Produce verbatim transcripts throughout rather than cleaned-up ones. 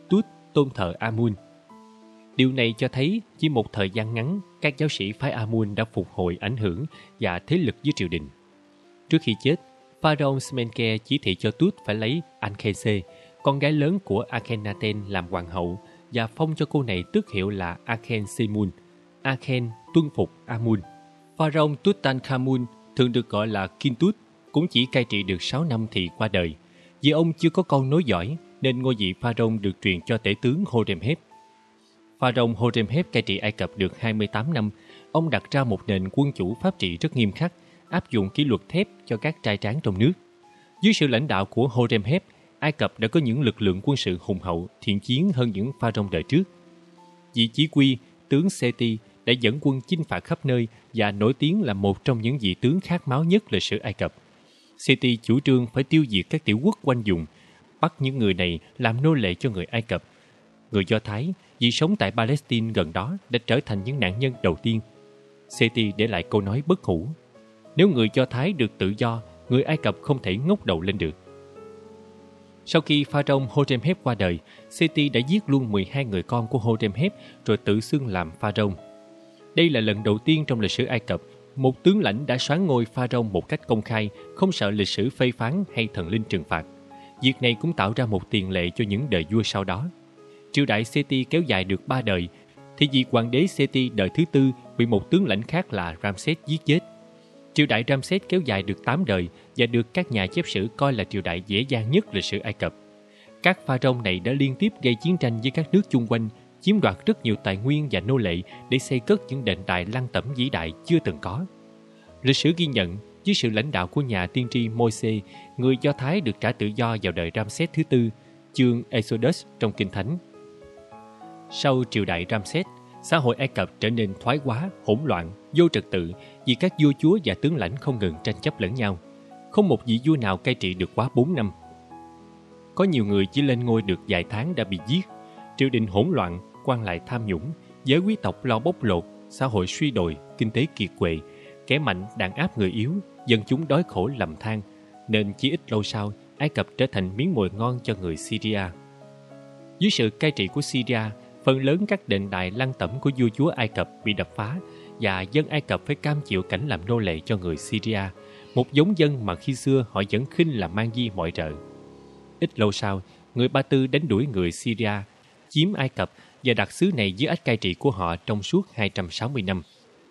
Tut tôn thờ Amun. Điều này cho thấy chỉ một thời gian ngắn, các giáo sĩ phái Amun đã phục hồi ảnh hưởng và thế lực dưới triều đình. Trước khi chết, Pharaoh Smenkhare chỉ thị cho Tut phải lấy Ankheise, con gái lớn của Akhenaten, làm hoàng hậu và phong cho cô này tước hiệu là Akhensemun. Akhen tuân phục Amun. Pharaoh Tutankhamun, thường được gọi là Kintut, cũng chỉ cai trị được sáu năm thì qua đời. Vì ông chưa có con nối dõi, nên ngôi vị Pharaoh được truyền cho tể tướng Horemheb. Pharaoh Horemheb cai trị Ai Cập được hai mươi tám năm. Ông đặt ra một nền quân chủ pháp trị rất nghiêm khắc, áp dụng kỷ luật thép cho các trai tráng trong nước. Dưới sự lãnh đạo của Horemheb, Ai Cập đã có những lực lượng quân sự hùng hậu, thiện chiến hơn những Pharaoh đời trước. Vị chỉ huy tướng Seti đã dẫn quân chinh phạt khắp nơi và nổi tiếng là một trong những vị tướng khát máu nhất lịch sử Ai Cập. Seti chủ trương phải tiêu diệt các tiểu quốc quanh vùng, bắt những người này làm nô lệ cho người Ai Cập. Người Do Thái, vì sống tại Palestine gần đó, đã trở thành những nạn nhân đầu tiên. Seti để lại câu nói bất hủ: nếu người Do Thái được tự do, người Ai Cập không thể ngóc đầu lên được. Sau khi Pharaoh Horemheb qua đời, Seti đã giết luôn mười hai người con của Horemheb rồi tự xưng làm Pharaoh. Đây là lần đầu tiên trong lịch sử Ai Cập, một tướng lãnh đã soán ngôi Pharaoh một cách công khai, không sợ lịch sử phê phán hay thần linh trừng phạt. Việc này cũng tạo ra một tiền lệ cho những đời vua sau đó. Triều đại Seti kéo dài được ba đời, thì vị hoàng đế Seti đời thứ tư bị một tướng lãnh khác là Ramses giết chết. Triều đại Ramses kéo dài được tám đời và được các nhà chép sử coi là triều đại dễ dàng nhất lịch sử Ai Cập. Các pharaoh này đã liên tiếp gây chiến tranh với các nước chung quanh, chiếm đoạt rất nhiều tài nguyên và nô lệ để xây cất những đền đài lăng tẩm vĩ đại chưa từng có. Lịch sử ghi nhận, dưới sự lãnh đạo của nhà tiên tri Môi-se, người Do Thái được trả tự do vào đời Ramses thứ tư, chương Exodus trong Kinh Thánh. Sau triều đại Ramses, xã hội Ai Cập trở nên thoái hóa, hỗn loạn, vô trật tự vì các vua chúa và tướng lãnh không ngừng tranh chấp lẫn nhau. Không một vị vua nào cai trị được quá bốn năm. Có nhiều người chỉ lên ngôi được vài tháng đã bị giết. Triều đình hỗn loạn, quan lại tham nhũng, giới quý tộc lo bóc lột, xã hội suy đồi, kinh tế kiệt quệ, kẻ mạnh đàn áp người yếu, dân chúng đói khổ lầm than, nên chỉ ít lâu sau, Ai Cập trở thành miếng mồi ngon cho người Syria. Dưới sự cai trị của Syria, phần lớn các đền đài lăng tẩm của vua chúa Ai Cập bị đập phá và dân Ai Cập phải cam chịu cảnh làm nô lệ cho người Syria, một giống dân mà khi xưa họ vẫn khinh là mang di mọi rợ. Ít lâu sau, người Ba Tư đánh đuổi người Syria, chiếm Ai Cập và đặt xứ này dưới ách cai trị của họ trong suốt hai trăm sáu mươi năm.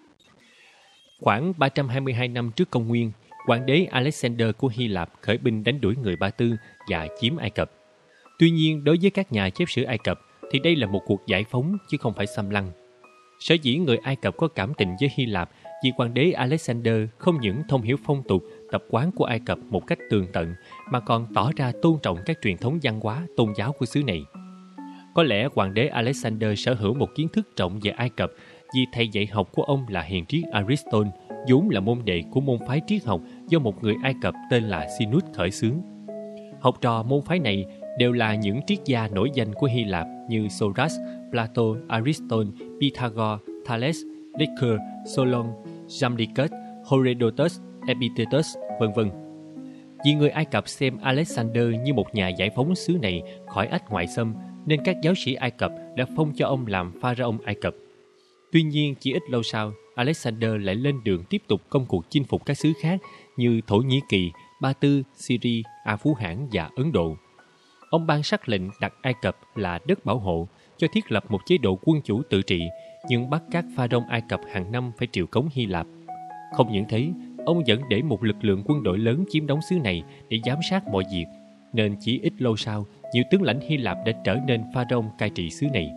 Khoảng ba trăm hai mươi hai năm trước công nguyên, hoàng đế Alexander của Hy Lạp khởi binh đánh đuổi người Ba Tư và chiếm Ai Cập. Tuy nhiên, đối với các nhà chép sử Ai Cập thì đây là một cuộc giải phóng chứ không phải xâm lăng. Sở dĩ người Ai Cập có cảm tình với Hy Lạp vì hoàng đế Alexander không những thông hiểu phong tục, tập quán của Ai Cập một cách tường tận mà còn tỏ ra tôn trọng các truyền thống văn hóa, tôn giáo của xứ này. Có lẽ hoàng đế Alexander sở hữu một kiến thức rộng về Ai Cập vì thầy dạy học của ông là hiền triết Aristotle, vốn là môn đệ của môn phái triết học do một người Ai Cập tên là Sinus khởi xướng. Học trò môn phái này đều là những triết gia nổi danh của Hy Lạp như Socrates, Plato, Aristotle, Pythagore, Thales, Descartes, Solon, Jamblichus, Herodotus, Epictetus, vân vân. Vì người Ai Cập xem Alexander như một nhà giải phóng xứ này khỏi ách ngoại xâm, nên các giáo sĩ Ai Cập đã phong cho ông làm pharaoh Ai Cập. Tuy nhiên, chỉ ít lâu sau, Alexander lại lên đường tiếp tục công cuộc chinh phục các xứ khác như Thổ Nhĩ Kỳ, Ba Tư, Syria, A Phú Hãn và Ấn Độ. Ông ban sắc lệnh đặt Ai Cập là đất bảo hộ, cho thiết lập một chế độ quân chủ tự trị, nhưng bắt các pharaoh Ai Cập hàng năm phải triều cống Hy Lạp. Không những thế, ông vẫn để một lực lượng quân đội lớn chiếm đóng xứ này để giám sát mọi việc, nên chỉ ít lâu sau, nhiều tướng lãnh Hy Lạp đã trở nên pharaoh cai trị xứ này.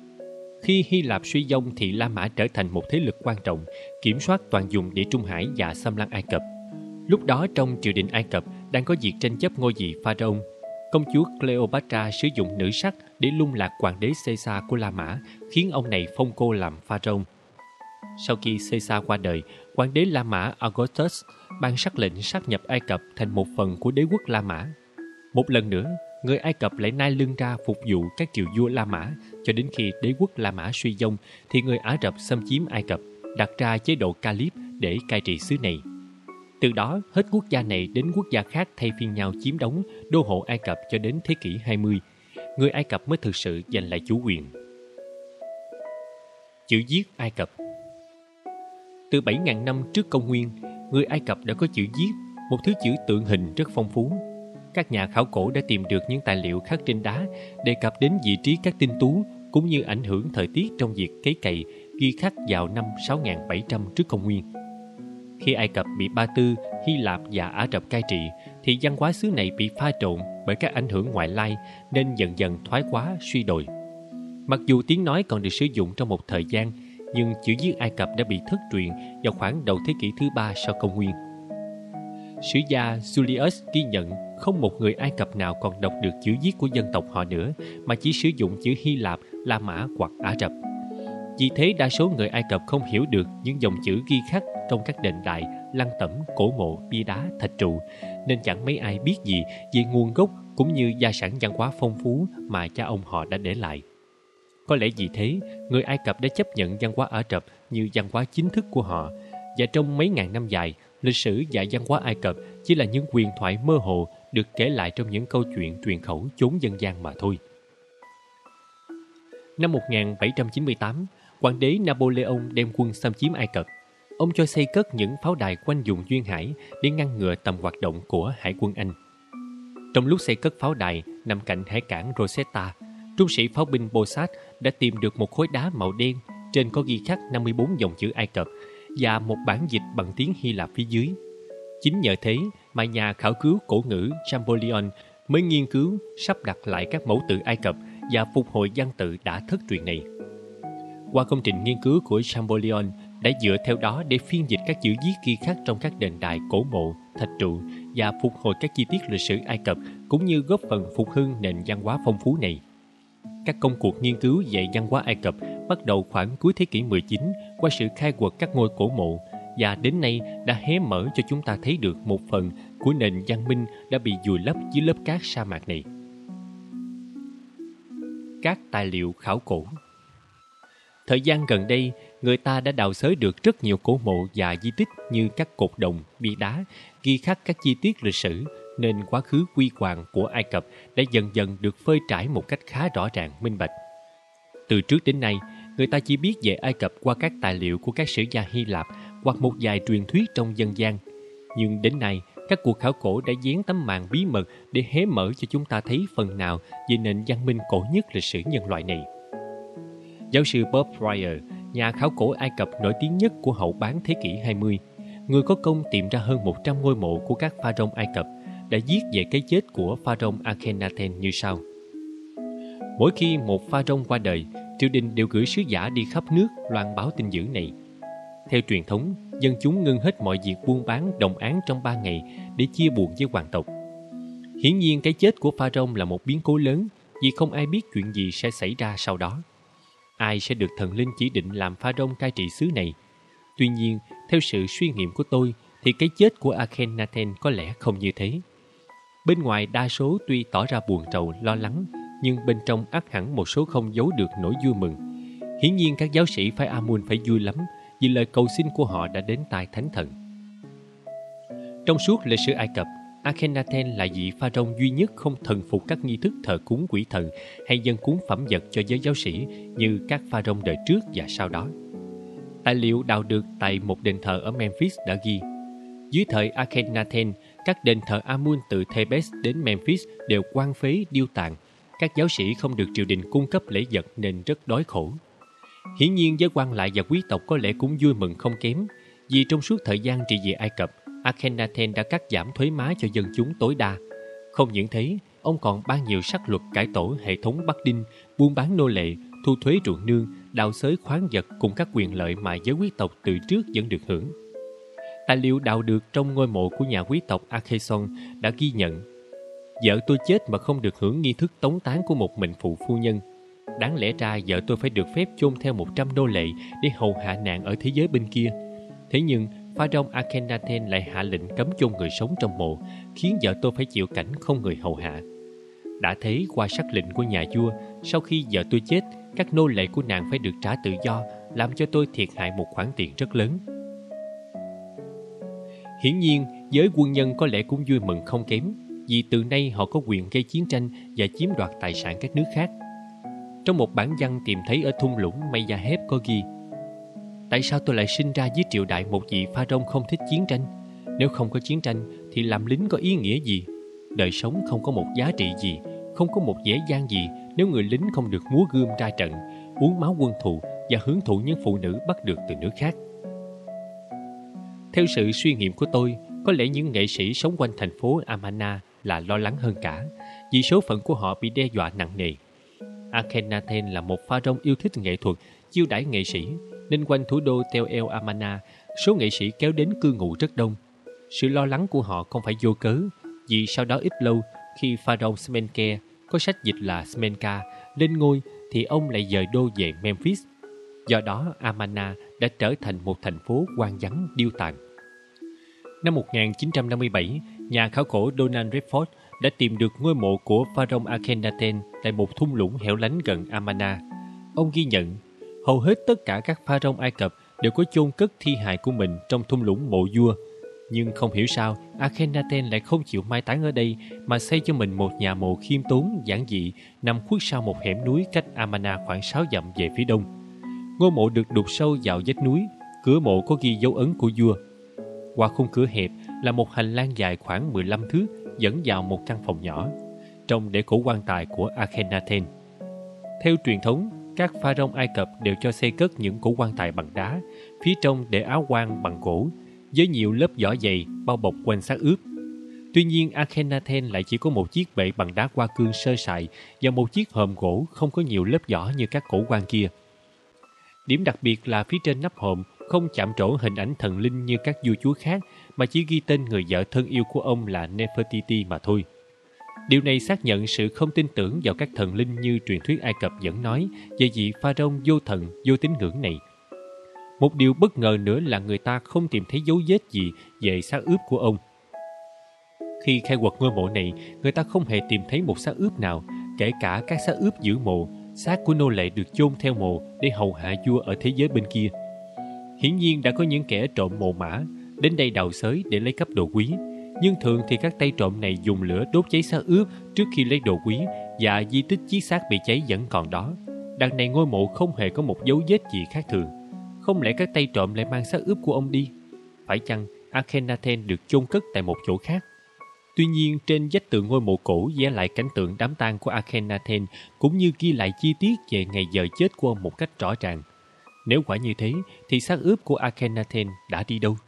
Khi Hy Lạp suy vong thì La Mã trở thành một thế lực quan trọng, kiểm soát toàn vùng Địa Trung Hải và xâm lăng Ai Cập. Lúc đó trong triều đình Ai Cập đang có việc tranh chấp ngôi vị pharaoh. Công chúa Cleopatra sử dụng nữ sắc để lung lạc hoàng đế Caesar của La Mã, khiến ông này phong cô làm pharaoh. Sau khi Caesar qua đời, hoàng đế La Mã Augustus ban sắc lệnh sáp nhập Ai Cập thành một phần của đế quốc La Mã. Một lần nữa, người Ai Cập lại nai lưng ra phục vụ các triều vua La Mã, cho đến khi đế quốc La Mã suy vong thì người Ả Rập xâm chiếm Ai Cập, đặt ra chế độ Caliph để cai trị xứ này. Từ đó, hết quốc gia này đến quốc gia khác thay phiên nhau chiếm đóng, đô hộ Ai Cập cho đến thế kỷ hai mươi. người Ai Cập mới thực sự giành lại chủ quyền. Chữ viết Ai Cập. Từ bảy nghìn năm trước công nguyên, người Ai Cập đã có chữ viết, một thứ chữ tượng hình rất phong phú. Các nhà khảo cổ đã tìm được những tài liệu khắc trên đá đề cập đến vị trí các tinh tú cũng như ảnh hưởng thời tiết trong việc cấy cày ghi khắc vào năm sáu nghìn bảy trăm trước công nguyên. Khi Ai Cập bị Ba Tư, Hy Lạp và Ả Rập cai trị, thì văn hóa xứ này bị pha trộn bởi các ảnh hưởng ngoại lai nên dần dần thoái hóa, suy đồi. Mặc dù tiếng nói còn được sử dụng trong một thời gian, nhưng chữ viết Ai Cập đã bị thất truyền vào khoảng đầu thế kỷ thứ ba sau công nguyên. Sử gia Julius ghi nhận không một người Ai Cập nào còn đọc được chữ viết của dân tộc họ nữa, mà chỉ sử dụng chữ Hy Lạp, La Mã hoặc Ả Rập. Vì thế đa số người Ai Cập không hiểu được những dòng chữ ghi khắc trong các đền đài, lăng tẩm, cổ mộ, bia đá, thạch trụ, nên chẳng mấy ai biết gì về nguồn gốc cũng như gia sản văn hóa phong phú mà cha ông họ đã để lại. Có lẽ vì thế, người Ai Cập đã chấp nhận văn hóa Ả Rập như văn hóa chính thức của họ, và trong mấy ngàn năm dài, lịch sử và văn hóa Ai Cập chỉ là những huyền thoại mơ hồ được kể lại trong những câu chuyện truyền khẩu chốn dân gian mà thôi. Năm một nghìn bảy trăm chín mươi tám, hoàng đế Napoleon đem quân xâm chiếm Ai Cập. Ông cho xây cất những pháo đài quanh vùng duyên hải để ngăn ngừa tầm hoạt động của hải quân Anh. Trong lúc xây cất pháo đài nằm cạnh hải cảng Rosetta, trung sĩ pháo binh Bossat đã tìm được một khối đá màu đen trên có ghi khắc năm mươi bốn dòng chữ Ai Cập và một bản dịch bằng tiếng Hy Lạp phía dưới. Chính nhờ thế mà nhà khảo cứu cổ ngữ Champollion mới nghiên cứu sắp đặt lại các mẫu tự Ai Cập và phục hồi văn tự đã thất truyền này. Qua công trình nghiên cứu của Champollion đã dựa theo đó để phiên dịch các chữ viết ghi khắc trong các đền đài, cổ mộ, thạch trụ và phục hồi các chi tiết lịch sử Ai Cập cũng như góp phần phục hưng nền văn hóa phong phú này. Các công cuộc nghiên cứu về văn hóa Ai Cập bắt đầu khoảng cuối thế kỷ mười chín qua sự khai quật các ngôi cổ mộ và đến nay đã hé mở cho chúng ta thấy được một phần của nền văn minh đã bị vùi lấp dưới lớp cát sa mạc này. Các tài liệu khảo cổ. Thời gian gần đây, người ta đã đào xới được rất nhiều cổ mộ và di tích như các cột đồng, bia đá, ghi khắc các chi tiết lịch sử, nên quá khứ huy hoàng của Ai Cập đã dần dần được phơi trải một cách khá rõ ràng, minh bạch. Từ trước đến nay, người ta chỉ biết về Ai Cập qua các tài liệu của các sử gia Hy Lạp hoặc một vài truyền thuyết trong dân gian. Nhưng đến nay, các cuộc khảo cổ đã dán tấm màn bí mật để hé mở cho chúng ta thấy phần nào về nền văn minh cổ nhất lịch sử nhân loại này. Giáo sư Bob Pryor, nhà khảo cổ Ai Cập nổi tiếng nhất của hậu bán thế kỷ hai mươi, người có công tìm ra hơn một trăm ngôi mộ của các pharaoh Ai Cập, đã viết về cái chết của pharaoh Akhenaten như sau. Mỗi khi một pharaoh qua đời, triều đình đều gửi sứ giả đi khắp nước loan báo tin dữ này. Theo truyền thống, dân chúng ngưng hết mọi việc buôn bán đồng áng trong ba ngày để chia buồn với hoàng tộc. Hiển nhiên cái chết của pharaoh là một biến cố lớn, vì không ai biết chuyện gì sẽ xảy ra sau đó. Ai sẽ được thần linh chỉ định làm pharaoh cai trị xứ này? Tuy nhiên, theo sự suy nghiệm của tôi, thì cái chết của Akhenaten có lẽ không như thế. Bên ngoài đa số tuy tỏ ra buồn rầu, lo lắng, nhưng bên trong ắt hẳn một số không giấu được nỗi vui mừng. Hiển nhiên các giáo sĩ phái Amun phải vui lắm, vì lời cầu xin của họ đã đến tai thánh thần. Trong suốt lịch sử Ai Cập, Akhenaten là vị pharaoh duy nhất không thần phục các nghi thức thờ cúng quỷ thần hay dâng cúng phẩm vật cho giới giáo sĩ như các pharaoh đời trước và sau đó. Tài liệu đào được tại một đền thờ ở Memphis đã ghi, dưới thời Akhenaten, các đền thờ Amun từ Thebes đến Memphis đều quan phế điêu tàn. Các giáo sĩ không được triều đình cung cấp lễ vật nên rất đói khổ. Hiển nhiên giới quan lại và quý tộc có lẽ cũng vui mừng không kém, vì trong suốt thời gian trị vì Ai Cập, Akhenaten đã cắt giảm thuế má cho dân chúng tối đa. Không những thế, ông còn ban nhiều sắc luật cải tổ hệ thống Bắc Đinh, buôn bán nô lệ, thu thuế ruộng nương, đào xới khoáng vật cùng các quyền lợi mà giới quý tộc từ trước vẫn được hưởng. Tài liệu đào được trong ngôi mộ của nhà quý tộc Akheson đã ghi nhận: vợ tôi chết mà không được hưởng nghi thức tống táng của một mệnh phụ phu nhân. Đáng lẽ ra vợ tôi phải được phép chôn theo một trăm nô lệ để hầu hạ nạn ở thế giới bên kia. Thế nhưng pharaoh Akhenaten lại hạ lệnh cấm chôn người sống trong mộ, khiến vợ tôi phải chịu cảnh không người hầu hạ. Đã thấy qua sắc lệnh của nhà vua, sau khi vợ tôi chết, các nô lệ của nàng phải được trả tự do, làm cho tôi thiệt hại một khoản tiền rất lớn. Hiển nhiên, giới quân nhân có lẽ cũng vui mừng không kém. vì từ nay họ có quyền gây chiến tranh và chiếm đoạt tài sản các nước khác. Trong một bản văn tìm thấy ở thung lũng Mayahep có ghi: tại sao tôi lại sinh ra với triều đại một vị pharaoh không thích chiến tranh? Nếu không có chiến tranh thì làm lính có ý nghĩa gì? Đời sống không có một giá trị gì, không có một vẻ vang gì nếu người lính không được múa gươm ra trận, uống máu quân thù và hưởng thụ những phụ nữ bắt được từ nước khác. Theo sự suy nghiệm của tôi, có lẽ những nghệ sĩ sống quanh thành phố Amarna là lo lắng hơn cả, vì số phận của họ bị đe dọa nặng nề. Akhenaten là một pharaoh yêu thích nghệ thuật, chiêu đãi nghệ sĩ, nên quanh thủ đô Tel El Amarna, số nghệ sĩ kéo đến cư ngụ rất đông. Sự lo lắng của họ không phải vô cớ, vì sau đó ít lâu, khi pharaoh Smenke, có sách dịch là Smenka, lên ngôi, thì ông lại dời đô về Memphis. Do đó, Amarna đã trở thành một thành phố hoang vắng điêu tàn. Năm một nghìn chín trăm năm mươi bảy, nhà khảo cổ Donald Redford đã tìm được ngôi mộ của pharaoh Akhenaten tại một thung lũng hẻo lánh gần Amarna. Ông ghi nhận, hầu hết tất cả các pharaoh Ai Cập đều có chôn cất thi hài của mình trong thung lũng mộ vua. Nhưng không hiểu sao, Akhenaten lại không chịu mai táng ở đây mà xây cho mình một nhà mộ khiêm tốn, giản dị, nằm khuất sau một hẻm núi cách Amarna khoảng sáu dặm về phía đông. Ngôi mộ được đục sâu vào vách núi, cửa mộ có ghi dấu ấn của vua. Qua khung cửa hẹp là một hành lang dài khoảng mười lăm thước dẫn vào một căn phòng nhỏ, trông để cổ quan tài của Akhenaten. Theo truyền thống, các pharaoh Ai Cập đều cho xây cất những cổ quan tài bằng đá, phía trong để áo quan bằng gỗ, với nhiều lớp vỏ dày bao bọc quanh xác ướp. Tuy nhiên, Akhenaten lại chỉ có một chiếc bệ bằng đá hoa cương sơ sài và một chiếc hòm gỗ không có nhiều lớp vỏ như các cổ quan kia. Điểm đặc biệt là phía trên nắp hòm không chạm trổ hình ảnh thần linh như các vua chúa khác, mà chỉ ghi tên người vợ thân yêu của ông là Nefertiti mà thôi. Điều này xác nhận sự không tin tưởng vào các thần linh như truyền thuyết Ai Cập vẫn nói về vị pharaoh vô thần, vô tín ngưỡng này. Một điều bất ngờ nữa là người ta không tìm thấy dấu vết gì về xác ướp của ông. Khi khai quật ngôi mộ này, người ta không hề tìm thấy một xác ướp nào, kể cả các xác ướp giữ mộ. Xác của nô lệ được chôn theo mộ để hầu hạ vua ở thế giới bên kia. Hiển nhiên đã có những kẻ trộm mộ mã đến đây đào xới để lấy cắp đồ quý, nhưng thường thì các tay trộm này dùng lửa đốt cháy xác ướp trước khi lấy đồ quý, và di tích chiếc xác bị cháy vẫn còn đó. Đằng này ngôi mộ không hề có một dấu vết gì khác thường. Không lẽ các tay trộm lại mang xác ướp của ông đi? Phải chăng Akhenaten được chôn cất tại một chỗ khác? Tuy nhiên, trên vách tường ngôi mộ cổ vẽ lại cảnh tượng đám tang của Akhenaten, cũng như ghi lại chi tiết về ngày giờ chết của ông một cách rõ ràng. Nếu quả như thế, thì xác ướp của Akhenaten đã đi đâu?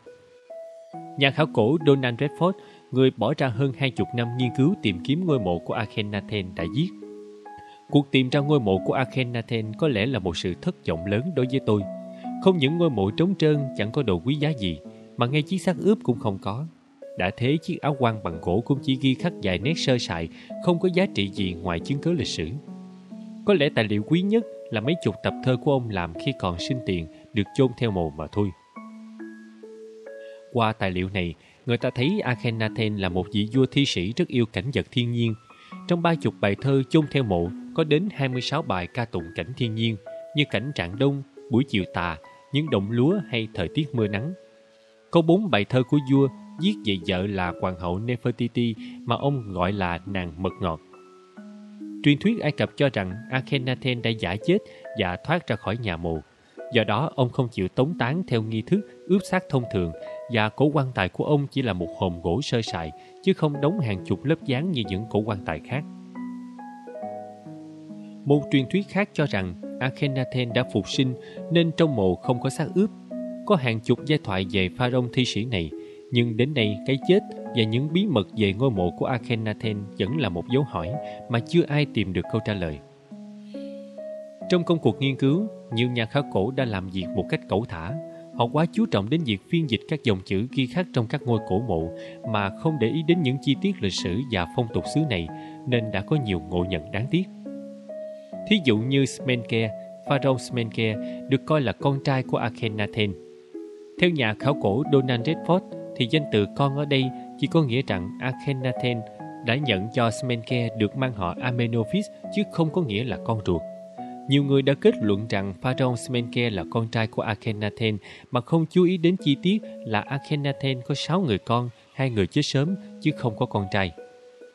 Nhà khảo cổ Donald Redford, người bỏ ra hơn hai chục năm nghiên cứu tìm kiếm ngôi mộ của Akhenaten, đã viết: cuộc tìm ra ngôi mộ của Akhenaten có lẽ là một sự thất vọng lớn đối với tôi. Không những ngôi mộ trống trơn chẳng có đồ quý giá gì, mà ngay chiếc xác ướp cũng không có. Đã thế, chiếc áo quan bằng gỗ cũng chỉ ghi khắc vài nét sơ sài, không có giá trị gì ngoài chứng cứ lịch sử. Có lẽ tài liệu quý nhất là mấy chục tập thơ của ông làm khi còn sinh tiền, được chôn theo mồ mà thôi. Qua tài liệu này, người ta thấy Akhenaten là một vị vua thi sĩ rất yêu cảnh vật thiên nhiên. Trong ba chục bài thơ chôn theo mộ, có đến hai mươi sáu bài ca tụng cảnh thiên nhiên, như cảnh rạng đông, buổi chiều tà, những đồng lúa hay thời tiết mưa nắng. Có bốn bài thơ của vua viết về vợ là hoàng hậu Nefertiti mà ông gọi là nàng mật ngọt. Truyền thuyết Ai Cập cho rằng Akhenaten đã giả chết và thoát ra khỏi nhà mồ. Do đó, ông không chịu tống táng theo nghi thức ướp xác thông thường, và cổ quan tài của ông chỉ là một hòm gỗ sơ sài, chứ không đóng hàng chục lớp dán như những cổ quan tài khác. Một truyền thuyết khác cho rằng Akhenaten đã phục sinh nên trong mộ không có xác ướp. Có hàng chục giai thoại về pharaoh thi sĩ này, nhưng đến nay cái chết và những bí mật về ngôi mộ của Akhenaten vẫn là một dấu hỏi mà chưa ai tìm được câu trả lời. Trong công cuộc nghiên cứu, nhiều nhà khảo cổ đã làm việc một cách cẩu thả. Họ quá chú trọng đến việc phiên dịch các dòng chữ ghi khắc trong các ngôi cổ mộ mà không để ý đến những chi tiết lịch sử và phong tục xứ này, nên đã có nhiều ngộ nhận đáng tiếc. Thí dụ như Smenke, pharaoh Smenke được coi là con trai của Akhenaten. Theo nhà khảo cổ Donald Redford, thì danh từ con ở đây chỉ có nghĩa rằng Akhenaten đã nhận cho Smenke được mang họ Amenophis, chứ không có nghĩa là con ruột. Nhiều người đã kết luận rằng pharaoh Smenke là con trai của Akhenaten mà không chú ý đến chi tiết là Akhenaten có sáu người con, hai người chết sớm chứ không có con trai.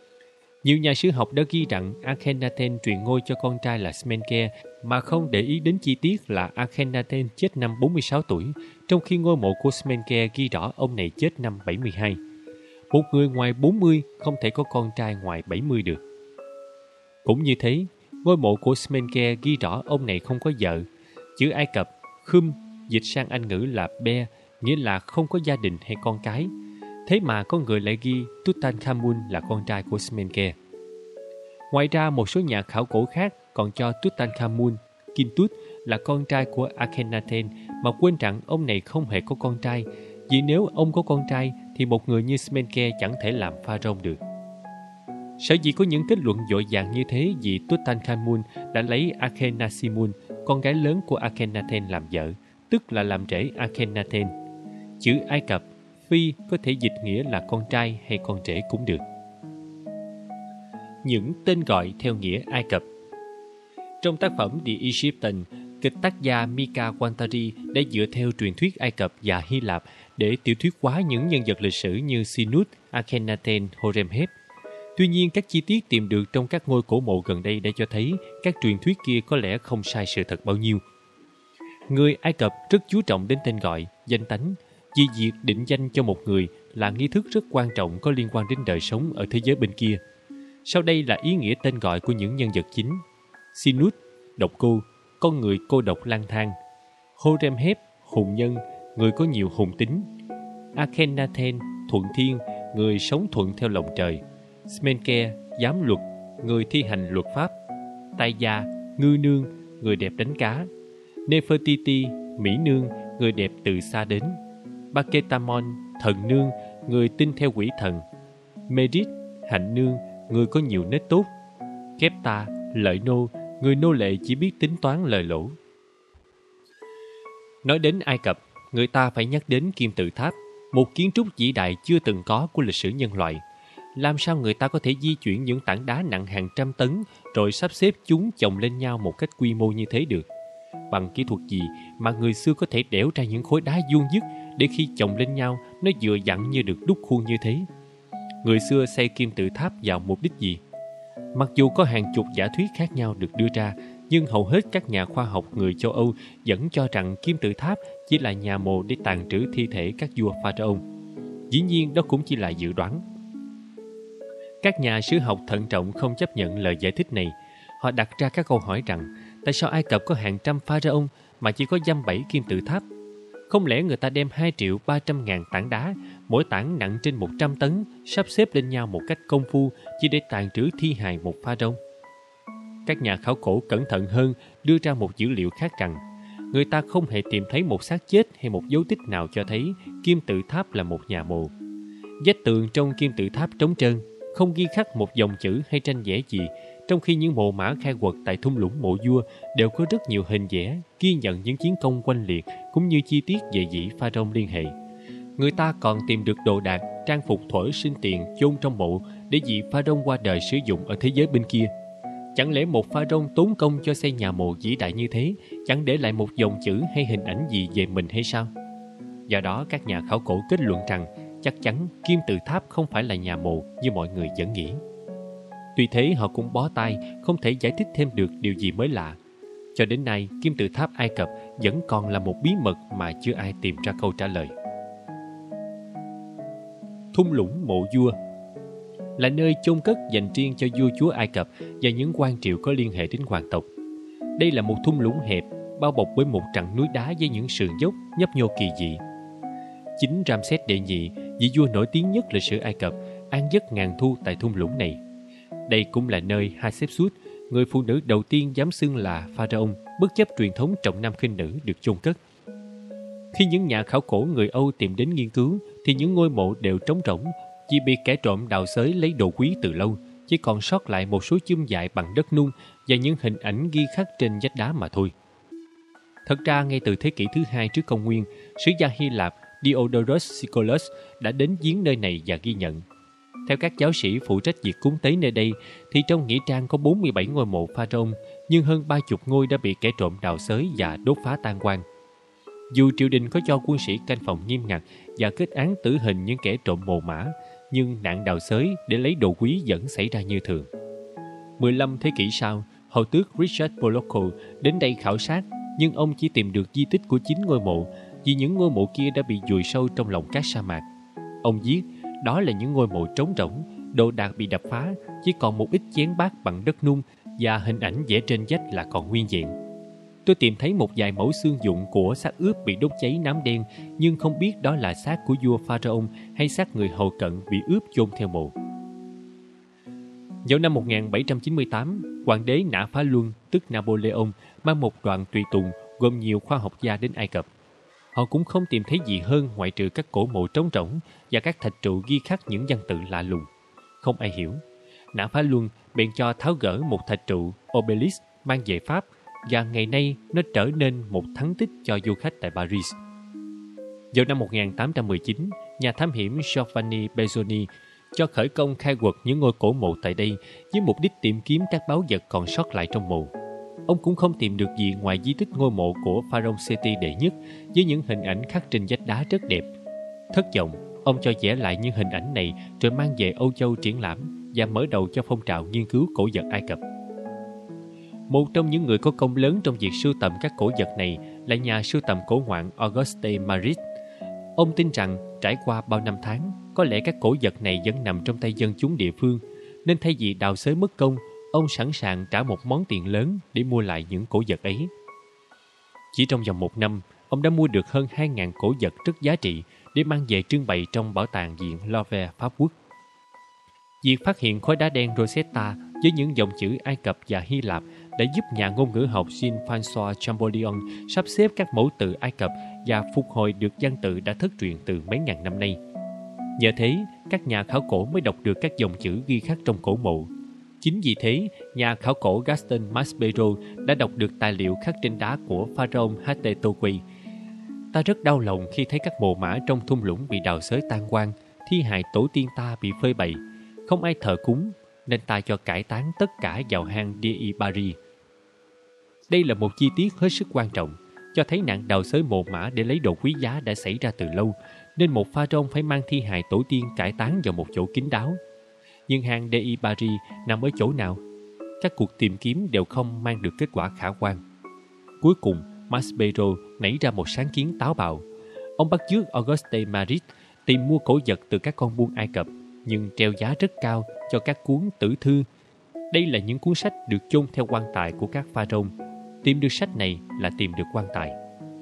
Nhiều nhà sử học đã ghi rằng Akhenaten truyền ngôi cho con trai là Smenke mà không để ý đến chi tiết là Akhenaten chết năm bốn mươi sáu tuổi, trong khi ngôi mộ của Smenke ghi rõ ông này chết năm bảy mươi hai. Một người ngoài bốn mươi không thể có con trai ngoài bảy mươi được. Cũng như thế, ngôi mộ của Smenke ghi rõ ông này không có vợ. Chữ Ai Cập Khum dịch sang Anh ngữ là Be, nghĩa là không có gia đình hay con cái. Thế mà có người lại ghi Tutankhamun là con trai của Smenke. Ngoài ra, một số nhà khảo cổ khác còn cho Tutankhamun, Kintut là con trai của Akhenaten mà quên rằng ông này không hề có con trai, vì nếu ông có con trai thì một người như Smenke chẳng thể làm pharaoh được. Sở dĩ có những kết luận dội dàng như thế vì Tutankhamun đã lấy Akhenasimun, con gái lớn của Akhenaten làm vợ, tức là làm rể Akhenaten. Chữ Ai Cập Phi có thể dịch nghĩa là con trai hay con rể cũng được. Những tên gọi theo nghĩa Ai Cập. Trong tác phẩm The Egyptian, kịch tác gia Mika Wantari đã dựa theo truyền thuyết Ai Cập và Hy Lạp để tiểu thuyết hóa những nhân vật lịch sử như Sinut, Akhenaten, Horemheb. Tuy nhiên, các chi tiết tìm được trong các ngôi cổ mộ gần đây đã cho thấy các truyền thuyết kia có lẽ không sai sự thật bao nhiêu. Người Ai Cập rất chú trọng đến tên gọi, danh tánh, vì việc định danh cho một người là nghi thức rất quan trọng có liên quan đến đời sống ở thế giới bên kia. Sau đây là ý nghĩa tên gọi của những nhân vật chính. Sinut, độc cô, con người cô độc lang thang. Horemheb, hùng nhân, người có nhiều hùng tính. Akhenaten, thuận thiên, người sống thuận theo lòng trời. Smenke, giám luật, người thi hành luật pháp. Taya, ngư nương, người đẹp đánh cá. Nefertiti, mỹ nương, người đẹp từ xa đến. Baketamon, thần nương, người tin theo quỷ thần. Merit, hạnh nương, người có nhiều nết tốt. Kepta, lợi nô, người nô lệ chỉ biết tính toán lời lỗ. Nói đến Ai Cập, người ta phải nhắc đến kim tự tháp, một kiến trúc vĩ đại chưa từng có của lịch sử nhân loại. Làm sao người ta có thể di chuyển những tảng đá nặng hàng trăm tấn rồi sắp xếp chúng chồng lên nhau một cách quy mô như thế được? Bằng kỹ thuật gì mà người xưa có thể đẽo ra những khối đá vuông vức để khi chồng lên nhau nó vừa vặn như được đúc khuôn như thế? Người xưa xây kim tự tháp vào mục đích gì? Mặc dù có hàng chục giả thuyết khác nhau được đưa ra, nhưng hầu hết các nhà khoa học người châu Âu vẫn cho rằng kim tự tháp chỉ là nhà mồ để tàng trữ thi thể các vua pharaoh. Dĩ nhiên đó cũng chỉ là dự đoán. Các nhà sử học thận trọng không chấp nhận lời giải thích này. Họ đặt ra các câu hỏi rằng tại sao Ai Cập có hàng trăm pharaoh mà chỉ có dăm bảy kim tự tháp? Không lẽ người ta đem hai triệu ba trăm ngàn tảng đá, mỗi tảng nặng trên một trăm tấn, sắp xếp lên nhau một cách công phu chỉ để tàng trữ thi hài một pharaoh? Các nhà khảo cổ cẩn thận hơn đưa ra một dữ liệu khác rằng người ta không hề tìm thấy một xác chết hay một dấu tích nào cho thấy kim tự tháp là một nhà mồ. Vách tường trong kim tự tháp trống trơn, không ghi khắc một dòng chữ hay tranh vẽ gì, trong khi những mộ mã khai quật tại thung lũng mộ vua đều có rất nhiều hình vẽ ghi nhận những chiến công oanh liệt cũng như chi tiết về vị pharaoh liên hệ. Người ta còn tìm được đồ đạc, trang phục thuở sinh tiền chôn trong mộ để vị pharaoh qua đời sử dụng ở thế giới bên kia. Chẳng lẽ một pharaoh tốn công cho xây nhà mộ vĩ đại như thế chẳng để lại một dòng chữ hay hình ảnh gì về mình hay sao? Do đó các nhà khảo cổ kết luận rằng chắc chắn kim tự tháp không phải là nhà mộ như mọi người vẫn nghĩ. Tuy thế họ cũng bó tay, không thể giải thích thêm được điều gì mới lạ. Cho đến nay, kim tự tháp Ai Cập vẫn còn là một bí mật mà chưa ai tìm ra câu trả lời. Thung lũng mộ vua là nơi chôn cất dành riêng cho vua chúa Ai Cập và những quan triệu có liên hệ đến hoàng tộc. Đây là một thung lũng hẹp, bao bọc bởi một chặng núi đá với những sườn dốc nhấp nhô kỳ dị. Chính Ramses đệ nhị, vị vua nổi tiếng nhất lịch sử Ai Cập, an giấc ngàn thu tại thung lũng này. Đây cũng là nơi Hatshepsut, người phụ nữ đầu tiên dám xưng là pharaoh, bất chấp truyền thống trọng nam khinh nữ, được chôn cất. Khi những nhà khảo cổ người Âu tìm đến nghiên cứu, thì những ngôi mộ đều trống rỗng, chỉ bị kẻ trộm đào xới lấy đồ quý từ lâu, chỉ còn sót lại một số chum dại bằng đất nung và những hình ảnh ghi khắc trên vách đá mà thôi. Thật ra ngay từ thế kỷ thứ hai trước công nguyên, sứ gia Hy Lạp Diodorus Siculus đã đến viếng nơi này và ghi nhận. Theo các giáo sĩ phụ trách việc cúng tế nơi đây, thì trong nghĩa trang có bốn mươi bảy ngôi mộ pharaoh, nhưng hơn ba mươi ngôi đã bị kẻ trộm đào xới và đốt phá tan hoang. Dù triều đình có cho quân sĩ canh phòng nghiêm ngặt và kết án tử hình những kẻ trộm mồ mã, nhưng nạn đào xới để lấy đồ quý vẫn xảy ra như thường. mười lăm thế kỷ sau, hầu tước Richard Pollock đến đây khảo sát, nhưng ông chỉ tìm được di tích của chín ngôi mộ, vì những ngôi mộ kia đã bị vùi sâu trong lòng các sa mạc. Ông viết, đó là những ngôi mộ trống rỗng, đồ đạc bị đập phá, chỉ còn một ít chén bát bằng đất nung và hình ảnh vẽ trên vách là còn nguyên vẹn. Tôi tìm thấy một vài mẫu xương dụng của xác ướp bị đốt cháy nám đen, nhưng không biết đó là xác của vua Pharaoh hay xác người hầu cận bị ướp chôn theo mộ. Vào năm một nghìn bảy trăm chín mươi tám, hoàng đế Nã Phá Luân, tức Napoleon, mang một đoàn tùy tùng gồm nhiều khoa học gia đến Ai Cập. Họ cũng không tìm thấy gì hơn ngoại trừ các cổ mộ trống rỗng và các thạch trụ ghi khắc những văn tự lạ lùng. Không ai hiểu. Nã Phá Luân bèn cho tháo gỡ một thạch trụ obelisk mang về Pháp, và ngày nay nó trở nên một thắng tích cho du khách tại Paris. Vào năm một nghìn tám trăm mười chín, nhà thám hiểm Giovanni Bezzoni cho khởi công khai quật những ngôi cổ mộ tại đây với mục đích tìm kiếm các báu vật còn sót lại trong mộ. Ông cũng không tìm được gì ngoài di tích ngôi mộ của Pharaoh Seti đệ nhất với những hình ảnh khắc trên vách đá rất đẹp. Thất vọng, ông cho vẽ lại những hình ảnh này rồi mang về Âu Châu triển lãm và mở đầu cho phong trào nghiên cứu cổ vật Ai Cập. Một trong những người có công lớn trong việc sưu tầm các cổ vật này là nhà sưu tầm cổ ngoạn Auguste Maris. Ông tin rằng trải qua bao năm tháng, có lẽ các cổ vật này vẫn nằm trong tay dân chúng địa phương, nên thay vì đào xới mất công, ông sẵn sàng trả một món tiền lớn để mua lại những cổ vật ấy. Chỉ trong vòng một năm, ông đã mua được hơn hai nghìn cổ vật rất giá trị để mang về trưng bày trong bảo tàng viện Louvre Pháp Quốc. Việc phát hiện khối đá đen Rosetta với những dòng chữ Ai Cập và Hy Lạp đã giúp nhà ngôn ngữ học Jean-François Champollion sắp xếp các mẫu từ Ai Cập và phục hồi được văn tự đã thất truyền từ mấy ngàn năm nay. Nhờ thế, các nhà khảo cổ mới đọc được các dòng chữ ghi khắc trong cổ mộ. Chính vì thế, nhà khảo cổ Gaston Maspero đã đọc được tài liệu khắc trên đá của Pharaoh Hatetotwi. Ta rất đau lòng khi thấy các mồ mã trong thung lũng bị đào xới tan hoang, thi hài tổ tiên ta bị phơi bày, không ai thờ cúng, nên ta cho cải táng tất cả vào hang Dei Bari. Đây là một chi tiết hết sức quan trọng, cho thấy nạn đào xới mồ mã để lấy đồ quý giá đã xảy ra từ lâu, nên một pharaoh phải mang thi hài tổ tiên cải táng vào một chỗ kín đáo. Nhưng hang Dei Bari nằm ở chỗ nào? Các cuộc tìm kiếm đều không mang được kết quả khả quan. Cuối cùng, Maspero nảy ra một sáng kiến táo bạo. Ông bắt chước Auguste Maris tìm mua cổ vật từ các con buôn Ai Cập, nhưng treo giá rất cao cho các cuốn tử thư. Đây là những cuốn sách được chôn theo quan tài của các pharaoh. Tìm được sách này là tìm được quan tài.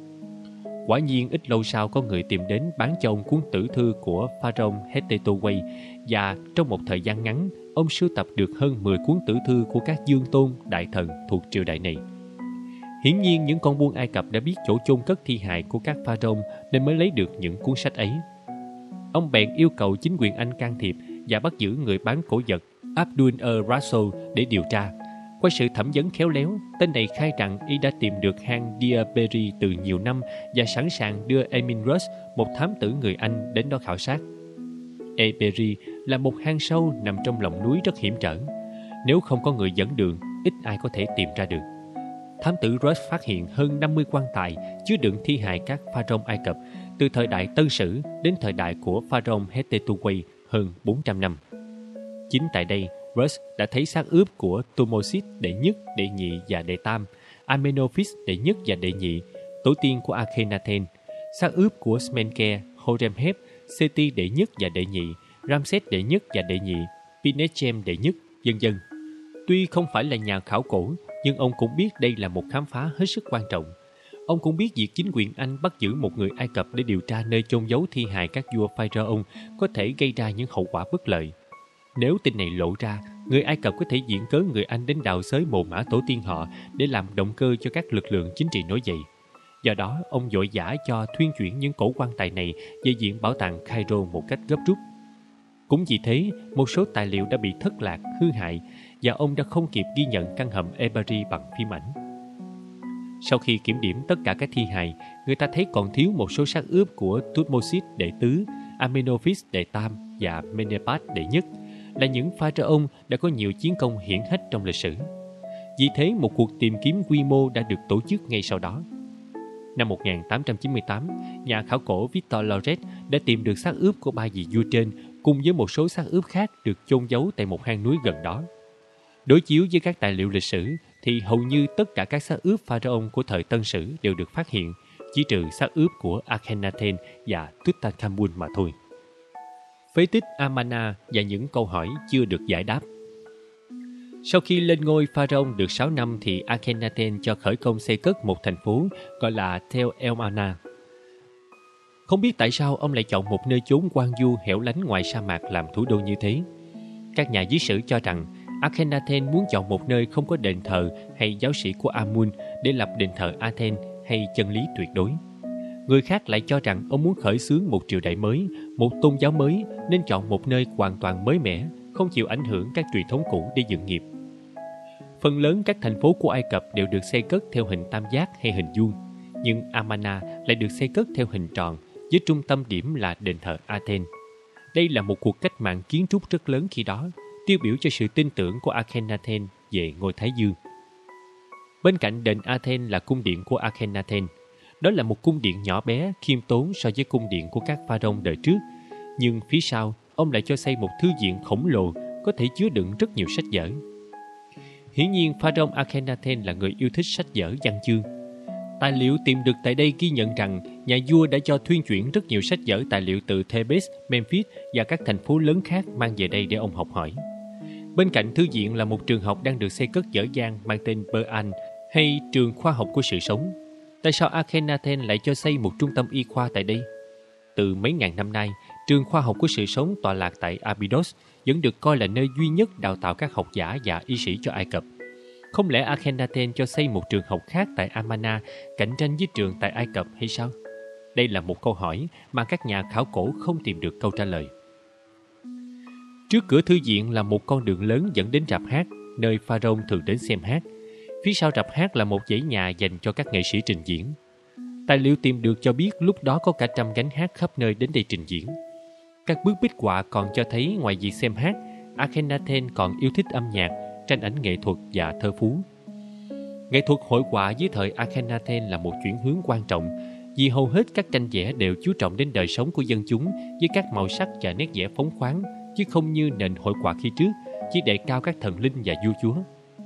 Quả nhiên ít lâu sau có người tìm đến bán cho ông cuốn tử thư của Pharaoh Hatetotwi, và trong một thời gian ngắn, ông sưu tập được hơn mười cuốn tử thư của các dương tôn, đại thần thuộc triều đại này. Hiển nhiên những con buôn Ai Cập đã biết chỗ chôn cất thi hài của các pharaoh nên mới lấy được những cuốn sách ấy. Ông bèn yêu cầu chính quyền Anh can thiệp và bắt giữ người bán cổ vật Abdul al-Rasul để điều tra. Qua sự thẩm vấn khéo léo, tên này khai rằng y đã tìm được hang Diaberi từ nhiều năm và sẵn sàng đưa Emin Rush, một thám tử người Anh, đến đó khảo sát. Eberi là một hang sâu nằm trong lòng núi rất hiểm trở. Nếu không có người dẫn đường, ít ai có thể tìm ra được. Thám tử Rush phát hiện hơn năm mươi quan tài chứa đựng thi hài các pharaoh Ai Cập từ thời đại Tân Sử đến thời đại của Pharaoh Hatetotwi hơn bốn trăm năm. Chính tại đây, Rush đã thấy xác ướp của Thutmosis đệ nhất, đệ nhị và đệ tam, Amenophis đệ nhất và đệ nhị, tổ tiên của Akhenaten, xác ướp của Smenkhare, Horemheb, Seti đệ nhất và đệ nhị, Ramses đệ nhất và đệ nhị, Pinechem đệ nhất, vân vân. Tuy không phải là nhà khảo cổ, nhưng ông cũng biết đây là một khám phá hết sức quan trọng. Ông cũng biết việc chính quyền Anh bắt giữ một người Ai Cập để điều tra nơi chôn giấu thi hài các vua pharaoh có thể gây ra những hậu quả bất lợi. Nếu tin này lộ ra, người Ai Cập có thể diễn cớ người Anh đến đào xới mồ mã tổ tiên họ để làm động cơ cho các lực lượng chính trị nổi dậy. Do đó, ông vội vã cho thuyên chuyển những cổ quan tài này về viện bảo tàng Cairo một cách gấp rút. Cũng vì thế, một số tài liệu đã bị thất lạc, hư hại, và ông đã không kịp ghi nhận căn hầm Eberi bằng phim ảnh. Sau khi kiểm điểm tất cả các thi hài, người ta thấy còn thiếu một số xác ướp của Thutmosis đệ tứ, Amenophis đệ tam và Menepas đệ nhất, là những pharaoh đã có nhiều chiến công hiển hách trong lịch sử. Vì thế, một cuộc tìm kiếm quy mô đã được tổ chức ngay sau đó. Năm một nghìn tám trăm chín mươi tám, nhà khảo cổ Victor Loret đã tìm được xác ướp của ba vị vua trên, cùng với một số xác ướp khác được chôn giấu tại một hang núi gần đó. Đối chiếu với các tài liệu lịch sử thì hầu như tất cả các xác ướp pharaoh của thời Tân Sử đều được phát hiện, chỉ trừ xác ướp của Akhenaten và Tutankhamun mà thôi. Phế tích Amarna và những câu hỏi chưa được giải đáp. Sau khi lên ngôi pharaoh được sáu năm thì Akhenaten cho khởi công xây cất một thành phố gọi là Tel El Amarna. Không biết tại sao ông lại chọn một nơi chốn hoang vu hẻo lánh ngoài sa mạc làm thủ đô như thế. Các nhà viết sử cho rằng Akhenaten muốn chọn một nơi không có đền thờ hay giáo sĩ của Amun để lập đền thờ Athens hay chân lý tuyệt đối. Người khác lại cho rằng ông muốn khởi xướng một triều đại mới, một tôn giáo mới nên chọn một nơi hoàn toàn mới mẻ, không chịu ảnh hưởng các truyền thống cũ để dựng nghiệp. Phần lớn các thành phố của Ai Cập đều được xây cất theo hình tam giác hay hình vuông, nhưng Amarna lại được xây cất theo hình tròn, với trung tâm điểm là đền thờ Athens. Đây là một cuộc cách mạng kiến trúc rất lớn khi đó, tiêu biểu cho sự tin tưởng của Akhenaten về ngôi Thái Dương. Bên cạnh đền Athens là cung điện của Akhenaten. Đó là một cung điện nhỏ bé, khiêm tốn so với cung điện của các pharaoh đời trước, nhưng phía sau ông lại cho xây một thư viện khổng lồ có thể chứa đựng rất nhiều sách vở. Hiển nhiên pharaoh Akhenaten là người yêu thích sách vở văn chương. Tài liệu tìm được tại đây ghi nhận rằng nhà vua đã cho thuyên chuyển rất nhiều sách vở tài liệu từ Thebes, Memphis và các thành phố lớn khác mang về đây để ông học hỏi. Bên cạnh thư viện là một trường học đang được xây cất dở dang mang tên Beran, hay trường khoa học của sự sống. Tại sao Akhenaten lại cho xây một trung tâm y khoa tại đây? Từ mấy ngàn năm nay, trường khoa học của sự sống tọa lạc tại Abydos vẫn được coi là nơi duy nhất đào tạo các học giả và y sĩ cho Ai Cập. Không lẽ Akhenaten cho xây một trường học khác tại Amarna cạnh tranh với trường tại Ai Cập hay sao? Đây là một câu hỏi mà các nhà khảo cổ không tìm được câu trả lời. Trước cửa thư viện là một con đường lớn dẫn đến rạp hát, nơi pharaoh thường đến xem hát. Phía sau rạp hát là một dãy nhà dành cho các nghệ sĩ trình diễn. Tài liệu tìm được cho biết lúc đó có cả trăm gánh hát khắp nơi đến đây trình diễn. Các bức bích họa còn cho thấy ngoài việc xem hát, Akhenaten còn yêu thích âm nhạc, tranh ảnh nghệ thuật và thơ phú. Nghệ thuật hội họa dưới thời Akhenaten là một chuyển hướng quan trọng, vì hầu hết các tranh vẽ đều chú trọng đến đời sống của dân chúng với các màu sắc và nét vẽ phóng khoáng, chứ không như nền hội họa khi trước, chỉ đề cao các thần linh và vua chúa.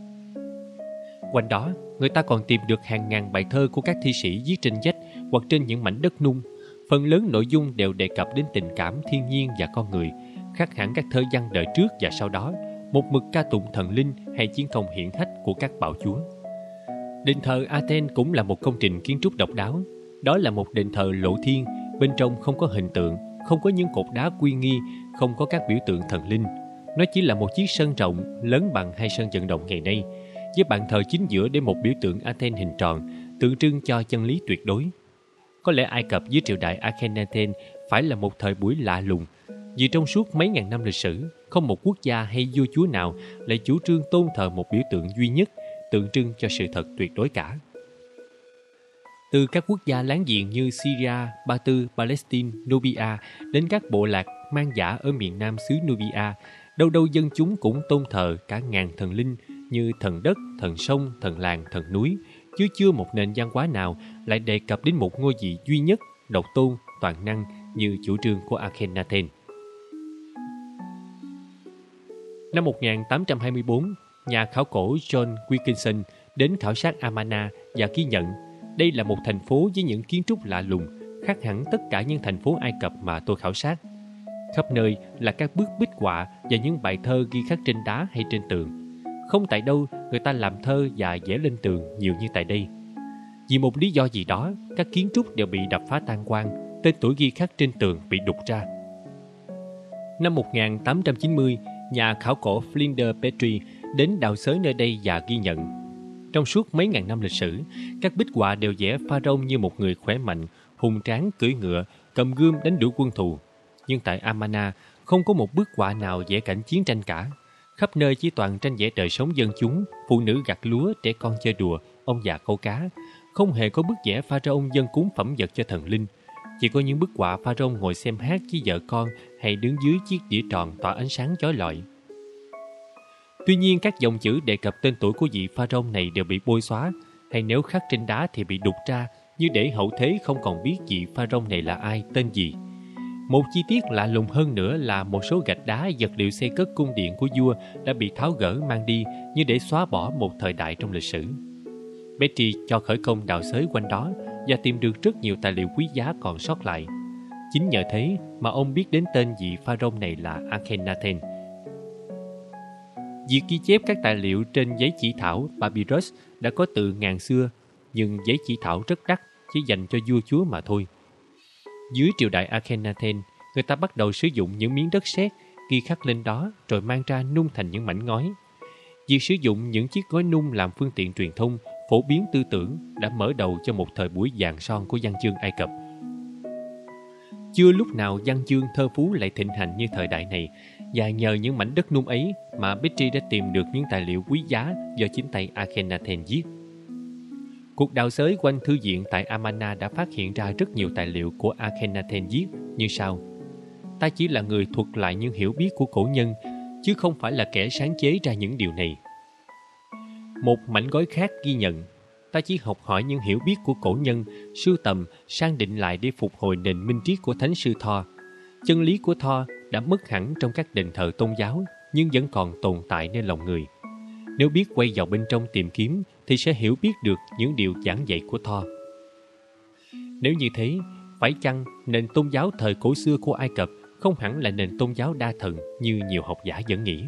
Quanh đó, người ta còn tìm được hàng ngàn bài thơ của các thi sĩ viết trên vách hoặc trên những mảnh đất nung. Phần lớn nội dung đều đề cập đến tình cảm thiên nhiên và con người, khác hẳn các thơ văn đời trước và sau đó, một mực ca tụng thần linh hay chiến công hiển hách của các bạo chúa. Đền thờ Athens cũng là một công trình kiến trúc độc đáo. Đó là một đền thờ lộ thiên, bên trong không có hình tượng, không có những cột đá uy nghi, không có các biểu tượng thần linh. Nó chỉ là một chiếc sân rộng, lớn bằng hai sân vận động ngày nay, với bàn thờ chính giữa để một biểu tượng Athens hình tròn, tượng trưng cho chân lý tuyệt đối. Có lẽ Ai Cập dưới triều đại Akhenaten phải là một thời buổi lạ lùng, vì trong suốt mấy ngàn năm lịch sử, không một quốc gia hay vua chúa nào lại chủ trương tôn thờ một biểu tượng duy nhất, tượng trưng cho sự thật tuyệt đối cả. Từ các quốc gia láng giềng như Syria, Ba Tư, Palestine, Nubia đến các bộ lạc man dã ở miền nam xứ Nubia, đâu đâu dân chúng cũng tôn thờ cả ngàn thần linh như thần đất, thần sông, thần làng, thần núi, chứ chưa một nền văn hóa nào lại đề cập đến một ngôi vị duy nhất, độc tôn, toàn năng như chủ trương của Akhenaten. Năm một nghìn tám trăm hai mươi tư, nhà khảo cổ John Wilkinson đến khảo sát Amarna và ghi nhận đây là một thành phố với những kiến trúc lạ lùng, khác hẳn tất cả những thành phố Ai Cập mà tôi khảo sát. Khắp nơi là các bức bích họa và những bài thơ ghi khắc trên đá hay trên tường. Không tại đâu người ta làm thơ và vẽ lên tường nhiều như tại đây. Vì một lý do gì đó, các kiến trúc đều bị đập phá tan quang, tên tuổi ghi khắc trên tường bị đục ra. Năm một nghìn tám trăm chín mươi, nhà khảo cổ Flinders Petrie đến đào xới nơi đây và ghi nhận. Trong suốt mấy ngàn năm lịch sử, các bích họa đều vẽ pharaoh như một người khỏe mạnh, hùng tráng cưỡi ngựa, cầm gươm đánh đuổi quân thù. Nhưng tại Amarna, không có một bức họa nào vẽ cảnh chiến tranh cả. Khắp nơi chỉ toàn tranh vẽ đời sống dân chúng, phụ nữ gặt lúa, trẻ con chơi đùa, ông già câu cá. Không hề có bức vẽ pharaoh dân cúng phẩm vật cho thần linh. Chỉ có những bức họa pharaoh ngồi xem hát với vợ con hay đứng dưới chiếc đĩa tròn tỏa ánh sáng chói lọi. Tuy nhiên, các dòng chữ đề cập tên tuổi của vị pharaoh này đều bị bôi xóa, hay nếu khắc trên đá thì bị đục ra, như để hậu thế không còn biết vị pharaoh này là ai, tên gì. Một chi tiết lạ lùng hơn nữa là một số gạch đá vật liệu xây cất cung điện của vua đã bị tháo gỡ mang đi như để xóa bỏ một thời đại trong lịch sử. Betty cho khởi công đào xới quanh đó và tìm được rất nhiều tài liệu quý giá còn sót lại. Chính nhờ thế mà ông biết đến tên vị pharaoh này là Akhenaten. Việc ghi chép các tài liệu trên giấy chỉ thảo papyrus đã có từ ngàn xưa, nhưng giấy chỉ thảo rất đắt, chỉ dành cho vua chúa mà thôi. Dưới triều đại Akhenaten, người ta bắt đầu sử dụng những miếng đất sét ghi khắc lên đó rồi mang ra nung thành những mảnh ngói. Việc sử dụng những chiếc gối nung làm phương tiện truyền thông, phổ biến tư tưởng đã mở đầu cho một thời buổi vàng son của văn chương Ai Cập. Chưa lúc nào văn chương thơ phú lại thịnh hành như thời đại này, và nhờ những mảnh đất nung ấy mà Betty đã tìm được những tài liệu quý giá do chính tay Akhenaten viết. Cuộc đào xới quanh thư viện tại Amarna đã phát hiện ra rất nhiều tài liệu của Akhenaten viết như sau: Ta chỉ là người thuật lại những hiểu biết của cổ nhân, chứ không phải là kẻ sáng chế ra những điều này. Một mảnh gói khác ghi nhận: Ta chỉ học hỏi những hiểu biết của cổ nhân, sưu tầm, sang định lại để phục hồi nền minh triết của Thánh sư Thor. Chân lý của Thor đã mất hẳn trong các đền thờ tôn giáo, nhưng vẫn còn tồn tại nơi lòng người. Nếu biết quay vào bên trong tìm kiếm, thì sẽ hiểu biết được những điều giảng dạy của Thor. Nếu như thế, phải chăng nền tôn giáo thời cổ xưa của Ai Cập không hẳn là nền tôn giáo đa thần như nhiều học giả vẫn nghĩ?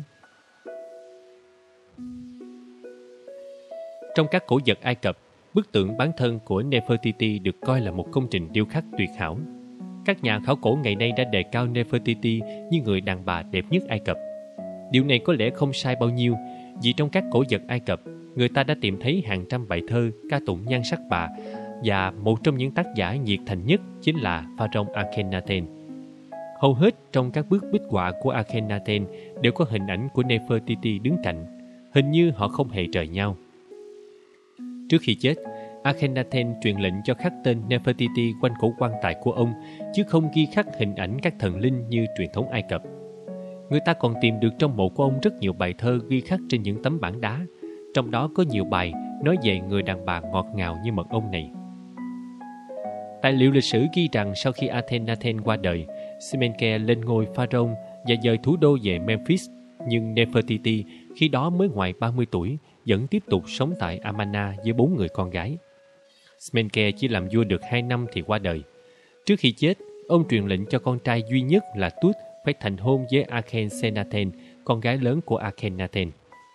Trong các cổ vật Ai Cập, bức tượng bán thân của Nefertiti được coi là một công trình điêu khắc tuyệt hảo. Các nhà khảo cổ ngày nay đã đề cao Nefertiti như người đàn bà đẹp nhất Ai Cập. Điều này có lẽ không sai bao nhiêu, vì trong các cổ vật Ai Cập, người ta đã tìm thấy hàng trăm bài thơ ca tụng nhan sắc bà, và một trong những tác giả nhiệt thành nhất chính là pharaoh Akhenaten. Hầu hết trong các bức bích họa của Akhenaten đều có hình ảnh của Nefertiti đứng cạnh, hình như họ không hề rời nhau. Trước khi chết, Akhenaten truyền lệnh cho khắc tên Nefertiti quanh cổ quan tài của ông, chứ không ghi khắc hình ảnh các thần linh như truyền thống Ai Cập. Người ta còn tìm được trong mộ của ông rất nhiều bài thơ ghi khắc trên những tấm bảng đá, trong đó có nhiều bài nói về người đàn bà ngọt ngào như mật ong này. Tài liệu lịch sử ghi rằng sau khi Akhenaten qua đời, Smenkhare lên ngôi pharaoh và dời thủ đô về Memphis, nhưng Nefertiti khi đó mới ngoài ba mươi tuổi vẫn tiếp tục sống tại Amarna với bốn người con gái. Smenkhare chỉ làm vua được hai năm thì qua đời. Trước khi chết, ông truyền lệnh cho con trai duy nhất là Tut phải thành hôn với Akhensenaten, con gái lớn của Akhenaten.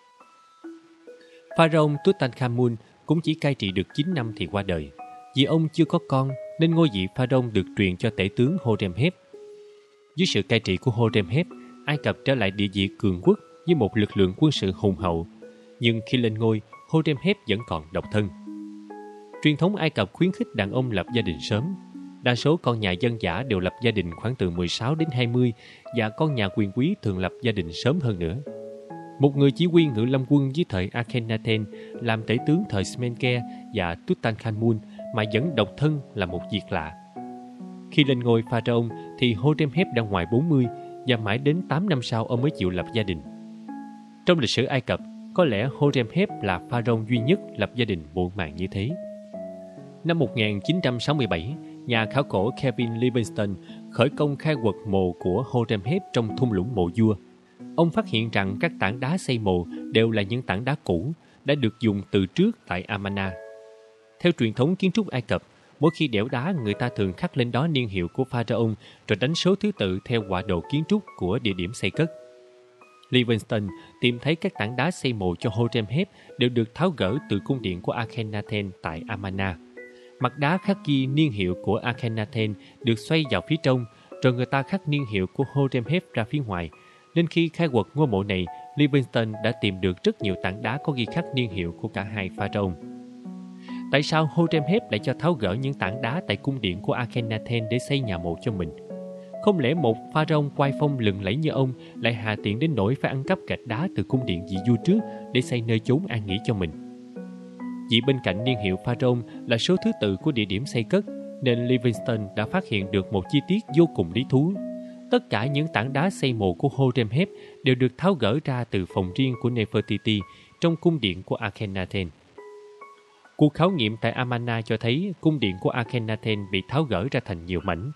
Pharaoh Tutankhamun cũng chỉ cai trị được chín năm thì qua đời. Vì ông chưa có con nên ngôi vị pharaoh được truyền cho tể tướng Horemheb. Dưới sự cai trị của Horemheb, Ai Cập trở lại địa vị cường quốc với một lực lượng quân sự hùng hậu. Nhưng khi lên ngôi, Horemheb vẫn còn độc thân. Truyền thống Ai Cập khuyến khích đàn ông lập gia đình sớm. Đa số con nhà dân dã đều lập gia đình khoảng từ mười sáu đến hai mươi, và con nhà quyền quý thường lập gia đình sớm hơn nữa. Một người chỉ huy ngự lâm quân dưới thời Akhenaten làm tể tướng thời Smenkhare và Tutankhamun mà vẫn độc thân là một việc lạ. Khi lên ngôi pharaoh thì Horemheb đã ngoài bốn mươi, và mãi đến tám năm sau ông mới chịu lập gia đình. Trong lịch sử Ai Cập, có lẽ Horemheb là pharaoh duy nhất lập gia đình muộn màng như thế. Năm một nghìn chín trăm sáu mươi bảy, nhà khảo cổ Kevin Livingstone khởi công khai quật mộ của Horemheb trong thung lũng mộ vua. Ông phát hiện rằng các tảng đá xây mộ đều là những tảng đá cũ đã được dùng từ trước tại Amarna. Theo truyền thống kiến trúc Ai Cập, mỗi khi đẽo đá người ta thường khắc lên đó niên hiệu của pharaoh rồi đánh số thứ tự theo họa đồ kiến trúc của địa điểm xây cất. Livingstone tìm thấy các tảng đá xây mộ cho Horemheb đều được tháo gỡ từ cung điện của Akhenaten tại Amarna. Mặt đá khắc ghi niên hiệu của Akhenaten được xoay vào phía trong, rồi người ta khắc niên hiệu của Horemheb ra phía ngoài. Nên khi khai quật ngôi mộ này, Livingstone đã tìm được rất nhiều tảng đá có ghi khắc niên hiệu của cả hai pharaoh. Tại sao Horemheb lại cho tháo gỡ những tảng đá tại cung điện của Akhenaten để xây nhà mộ cho mình? Không lẽ một pharaoh oai phong lừng lẫy như ông lại hà tiện đến nỗi phải ăn cắp gạch đá từ cung điện vị vua trước để xây nơi chốn an nghỉ cho mình? Vì bên cạnh niên hiệu pharaoh là số thứ tự của địa điểm xây cất, nên Livingstone đã phát hiện được một chi tiết vô cùng lý thú. Tất cả những tảng đá xây mộ của Horemheb đều được tháo gỡ ra từ phòng riêng của Nefertiti trong cung điện của Akhenaten. Cuộc khảo nghiệm tại Amarna cho thấy cung điện của Akhenaten bị tháo gỡ ra thành nhiều mảnh.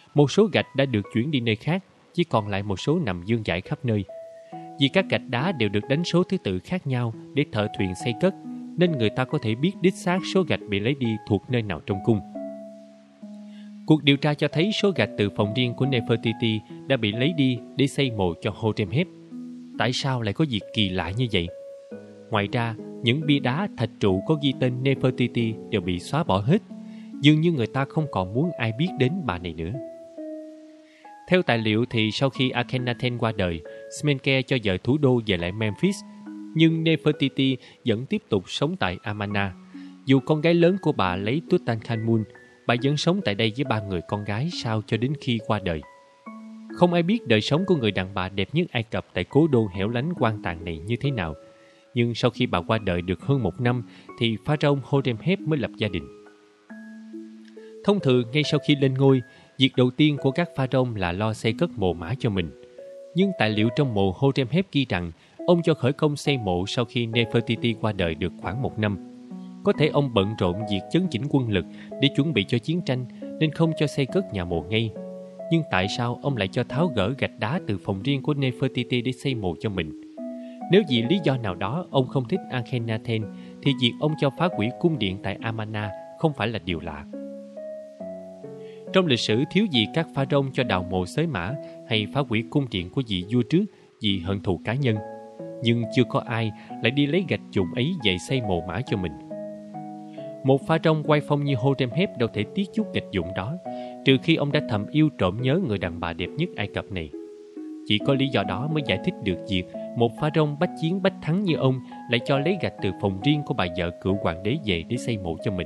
Một số gạch đã được chuyển đi nơi khác, chỉ còn lại một số nằm vương vãi khắp nơi. Vì các gạch đá đều được đánh số thứ tự khác nhau để thợ thuyền xây cất, nên người ta có thể biết đích xác số gạch bị lấy đi thuộc nơi nào trong cung. Cuộc điều tra cho thấy số gạch từ phòng riêng của Nefertiti đã bị lấy đi để xây mộ cho Horemheb. Tại sao lại có việc kỳ lạ như vậy? Ngoài ra, những bia đá thạch trụ có ghi tên Nefertiti đều bị xóa bỏ hết. Dường như người ta không còn muốn ai biết đến bà này nữa. Theo tài liệu thì sau khi Akhenaten qua đời, Smenkhare cho vợ thủ đô về lại Memphis, nhưng Nefertiti vẫn tiếp tục sống tại Amarna. Dù con gái lớn của bà lấy Tutankhamun, bà vẫn sống tại đây với ba người con gái sau cho đến khi qua đời. Không ai biết đời sống của người đàn bà đẹp nhất Ai Cập tại cố đô hẻo lánh quan tàn này như thế nào. Nhưng sau khi bà qua đời được hơn một năm, thì Pharaoh Horemheb mới lập gia đình. Thông thường, ngay sau khi lên ngôi, việc đầu tiên của các pharaoh là lo xây cất mồ mả cho mình. Nhưng tài liệu trong mộ Horemheb ghi rằng ông cho khởi công xây mộ sau khi Nefertiti qua đời được khoảng một năm. Có thể ông bận rộn việc chấn chỉnh quân lực để chuẩn bị cho chiến tranh nên không cho xây cất nhà mộ ngay. Nhưng tại sao ông lại cho tháo gỡ gạch đá từ phòng riêng của Nefertiti để xây mộ cho mình? Nếu vì lý do nào đó ông không thích Akhenaten, thì việc ông cho phá hủy cung điện tại Amarna không phải là điều lạ. Trong lịch sử thiếu gì các pharaoh cho đào mộ xới mả hay phá hủy cung điện của vị vua trước vì hận thù cá nhân. Nhưng chưa có ai lại đi lấy gạch dụng ấy về xây mộ mả cho mình. Một pharaoh quay phong như Horemheb đâu thể tiếc chút gạch dụng đó, trừ khi ông đã thầm yêu trộm nhớ người đàn bà đẹp nhất Ai Cập này. Chỉ có lý do đó mới giải thích được việc một pharaoh bách chiến bách thắng như ông lại cho lấy gạch từ phòng riêng của bà vợ cựu hoàng đế về để xây mộ cho mình.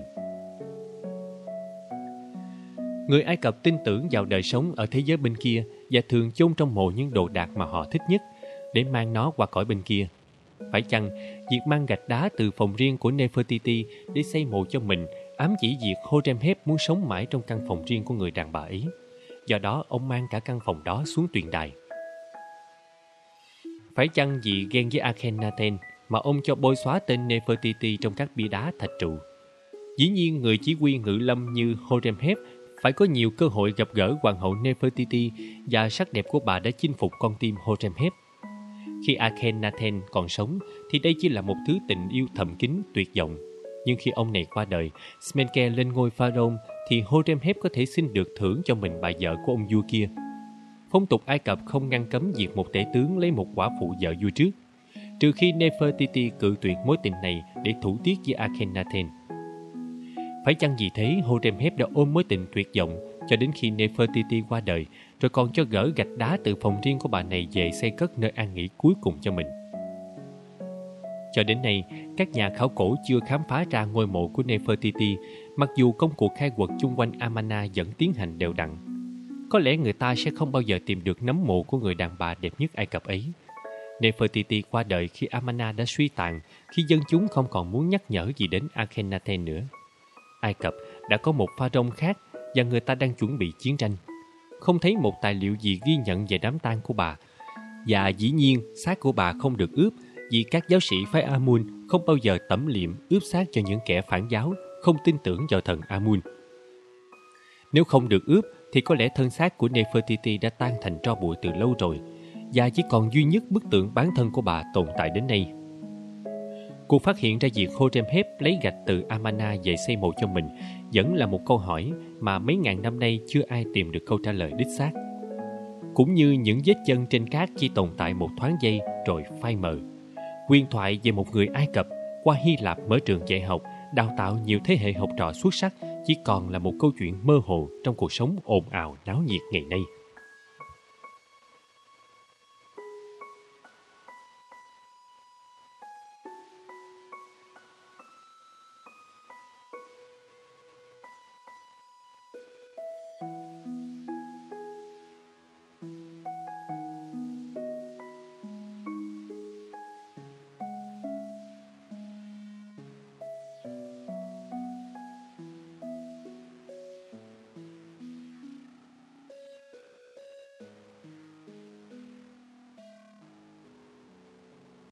Người Ai Cập tin tưởng vào đời sống ở thế giới bên kia và thường chôn trong mộ những đồ đạc mà họ thích nhất để mang nó qua cõi bên kia. Phải chăng việc mang gạch đá từ phòng riêng của Nefertiti để xây mộ cho mình ám chỉ việc Horemheb muốn sống mãi trong căn phòng riêng của người đàn bà ấy? Do đó ông mang cả căn phòng đó xuống tuyền đài. Phải chăng vì ghen với Akhenaten mà ông cho bôi xóa tên Nefertiti trong các bia đá thạch trụ? Dĩ nhiên người chỉ huy ngự lâm như Horemheb phải có nhiều cơ hội gặp gỡ hoàng hậu Nefertiti và sắc đẹp của bà đã chinh phục con tim Horemheb. Khi Akhenaten còn sống thì đây chỉ là một thứ tình yêu thầm kín tuyệt vọng. Nhưng khi ông này qua đời, Smenkhare lên ngôi pharaoh thì Horemheb có thể xin được thưởng cho mình bà vợ của ông vua kia. Phong tục Ai Cập không ngăn cấm việc một tể tướng lấy một quả phụ vợ vua trước, trừ khi Nefertiti cự tuyệt mối tình này để thủ tiết với Akhenaten. Phải chăng vì thế Horemheb đã ôm mối tình tuyệt vọng cho đến khi Nefertiti qua đời, rồi còn cho gỡ gạch đá từ phòng riêng của bà này về xây cất nơi an nghỉ cuối cùng cho mình? Cho đến nay, các nhà khảo cổ chưa khám phá ra ngôi mộ của Nefertiti, mặc dù công cuộc khai quật chung quanh Amarna vẫn tiến hành đều đặn. Có lẽ người ta sẽ không bao giờ tìm được nấm mộ của người đàn bà đẹp nhất Ai Cập ấy. Nefertiti qua đời khi Amarna đã suy tàn, khi dân chúng không còn muốn nhắc nhở gì đến Akhenaten nữa. Ai Cập đã có một pharaoh khác và người ta đang chuẩn bị chiến tranh. Không thấy một tài liệu gì ghi nhận về đám tang của bà. Và dĩ nhiên, xác của bà không được ướp vì các giáo sĩ phái Amun không bao giờ tẩm liệm ướp xác cho những kẻ phản giáo, không tin tưởng vào thần Amun. Nếu không được ướp thì có lẽ thân xác của Nefertiti đã tan thành tro bụi từ lâu rồi, và chỉ còn duy nhất bức tượng bán thân của bà tồn tại đến nay. Cuộc phát hiện ra việc Horemheb lấy gạch từ Amarna về xây mộ cho mình vẫn là một câu hỏi mà mấy ngàn năm nay chưa ai tìm được câu trả lời đích xác. Cũng như những vết chân trên cát chỉ tồn tại một thoáng giây rồi phai mờ. Huyền thoại về một người Ai Cập qua Hy Lạp mở trường dạy học, đào tạo nhiều thế hệ học trò xuất sắc chỉ còn là một câu chuyện mơ hồ trong cuộc sống ồn ào náo nhiệt ngày nay.